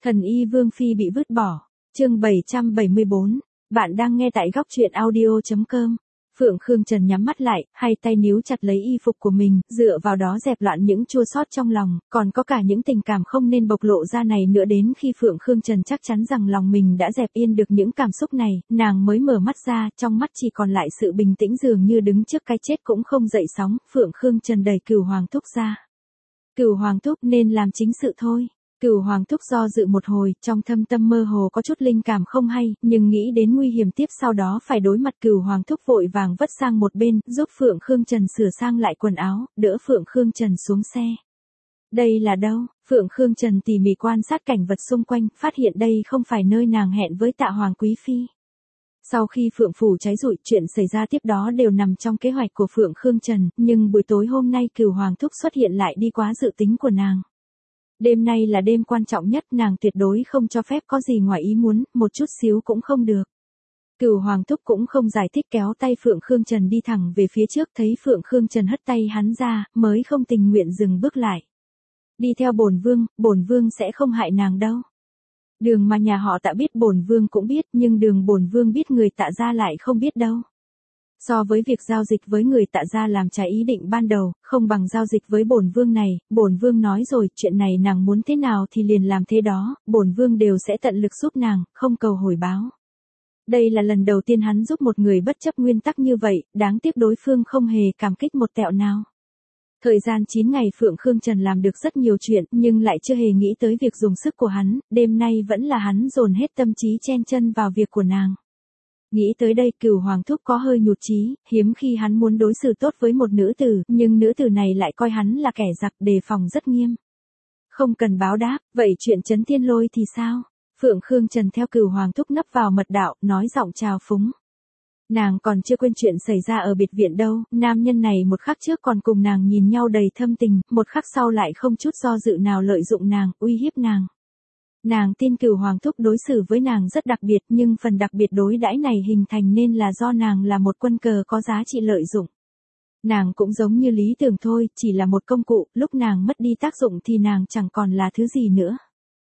Thần y Vương Phi bị vứt bỏ. Chương 774. Bạn đang nghe tại góc truyện audio.com. Phượng Khương Trần nhắm mắt lại, hai tay níu chặt lấy y phục của mình, dựa vào đó dẹp loạn những chua xót trong lòng, còn có cả những tình cảm không nên bộc lộ ra này nữa. Đến khi Phượng Khương Trần chắc chắn rằng lòng mình đã dẹp yên được những cảm xúc này, nàng mới mở mắt ra, trong mắt chỉ còn lại sự bình tĩnh, dường như đứng trước cái chết cũng không dậy sóng. Phượng Khương Trần đẩy Cửu Hoàng Thúc ra. Cửu Hoàng Thúc nên làm chính sự thôi. Cửu Hoàng Thúc do dự một hồi, trong thâm tâm mơ hồ có chút linh cảm không hay, nhưng nghĩ đến nguy hiểm tiếp sau đó phải đối mặt. Cửu Hoàng Thúc vội vàng vất sang một bên, giúp Phượng Khương Trần sửa sang lại quần áo, đỡ Phượng Khương Trần xuống xe. Đây là đâu? Phượng Khương Trần tỉ mỉ quan sát cảnh vật xung quanh, phát hiện đây không phải nơi nàng hẹn với Tạ Hoàng Quý Phi. Sau khi Phượng Phủ cháy rụi, chuyện xảy ra tiếp đó đều nằm trong kế hoạch của Phượng Khương Trần, nhưng buổi tối hôm nay Cửu Hoàng Thúc xuất hiện lại đi quá dự tính của nàng. Đêm nay là đêm quan trọng nhất, nàng tuyệt đối không cho phép có gì ngoài ý muốn, một chút xíu cũng không được. Cửu Hoàng Thúc cũng không giải thích, kéo tay Phượng Khương Trần đi thẳng về phía trước, thấy Phượng Khương Trần hất tay hắn ra, mới không tình nguyện dừng bước lại. Đi theo bổn vương sẽ không hại nàng đâu. Đường mà nhà họ Tạ biết bổn vương cũng biết, nhưng đường bổn vương biết người Tạ gia lại không biết đâu. So với việc giao dịch với người Tạ gia làm trái ý định ban đầu, không bằng giao dịch với bổn vương này. Bổn vương nói rồi, chuyện này nàng muốn thế nào thì liền làm thế đó, bổn vương đều sẽ tận lực giúp nàng, không cầu hồi báo. Đây là lần đầu tiên hắn giúp một người bất chấp nguyên tắc như vậy, đáng tiếc đối phương không hề cảm kích một tẹo nào. Thời gian 9 ngày Phượng Khương Trần làm được rất nhiều chuyện, nhưng lại chưa hề nghĩ tới việc dùng sức của hắn, đêm nay vẫn là hắn dồn hết tâm trí chen chân vào việc của nàng. Nghĩ tới đây Cửu Hoàng Thúc có hơi nhụt chí, hiếm khi hắn muốn đối xử tốt với một nữ tử, nhưng nữ tử này lại coi hắn là kẻ giặc, đề phòng rất nghiêm. Không cần báo đáp, vậy chuyện Trấn Thiên Lôi thì sao? Phượng Khương Trần theo Cửu Hoàng Thúc nấp vào mật đạo, nói giọng trào phúng. Nàng còn chưa quên chuyện xảy ra ở biệt viện đâu, nam nhân này một khắc trước còn cùng nàng nhìn nhau đầy thâm tình, một khắc sau lại không chút do dự nào lợi dụng nàng, uy hiếp nàng. Nàng tin Cửu Hoàng Thúc đối xử với nàng rất đặc biệt, nhưng phần đặc biệt đối đãi này hình thành nên là do nàng là một quân cờ có giá trị lợi dụng. Nàng cũng giống như Lý Tưởng thôi, chỉ là một công cụ, lúc nàng mất đi tác dụng thì nàng chẳng còn là thứ gì nữa.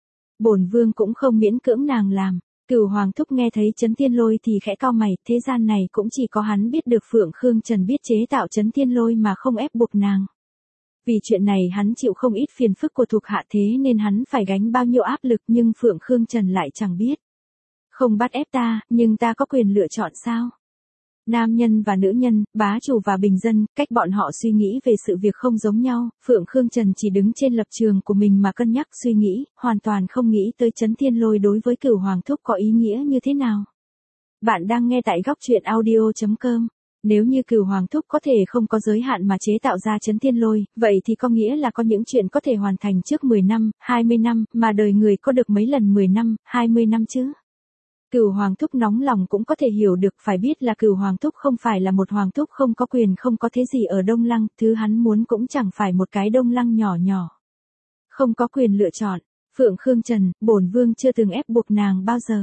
Bổn vương cũng không miễn cưỡng nàng làm. Cửu Hoàng Thúc nghe thấy Trấn Thiên Lôi thì khẽ cau mày, thế gian này cũng chỉ có hắn biết được Phượng Khương Trần biết chế tạo Trấn Thiên Lôi mà không ép buộc nàng. Vì chuyện này hắn chịu không ít phiền phức của thuộc hạ, thế nên hắn phải gánh bao nhiêu áp lực, nhưng Phượng Khương Trần lại chẳng biết. Không bắt ép ta, nhưng ta có quyền lựa chọn sao? Nam nhân và nữ nhân, bá chủ và bình dân, cách bọn họ suy nghĩ về sự việc không giống nhau. Phượng Khương Trần chỉ đứng trên lập trường của mình mà cân nhắc suy nghĩ, hoàn toàn không nghĩ tới Trấn Thiên Lôi đối với Cửu Hoàng Thúc có ý nghĩa như thế nào. Bạn đang nghe tại góc truyện audio.com. Nếu như Cửu Hoàng Thúc có thể không có giới hạn mà chế tạo ra Trấn Thiên Lôi, vậy thì có nghĩa là có những chuyện có thể hoàn thành trước 10 năm, 20 năm, mà đời người có được mấy lần 10 năm, 20 năm chứ? Cửu Hoàng Thúc nóng lòng cũng có thể hiểu được, phải biết là Cửu Hoàng Thúc không phải là một Hoàng Thúc không có quyền không có thế gì ở Đông Lăng, thứ hắn muốn cũng chẳng phải một cái Đông Lăng nhỏ nhỏ. Không có quyền lựa chọn. Phượng Khương Trần, bổn vương chưa từng ép buộc nàng bao giờ.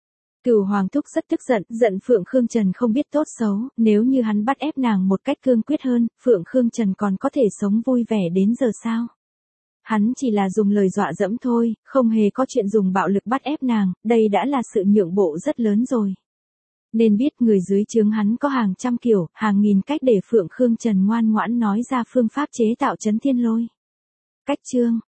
Cửu Hoàng Thúc rất tức giận, giận Phượng Khương Trần không biết tốt xấu, nếu như hắn bắt ép nàng một cách cương quyết hơn, Phượng Khương Trần còn có thể sống vui vẻ đến giờ sao? Hắn chỉ là dùng lời dọa dẫm thôi, không hề có chuyện dùng bạo lực bắt ép nàng, đây đã là sự nhượng bộ rất lớn rồi. Nên biết người dưới trướng hắn có hàng trăm kiểu, hàng nghìn cách để Phượng Khương Trần ngoan ngoãn nói ra phương pháp chế tạo Trấn Thiên Lôi. Cách chương,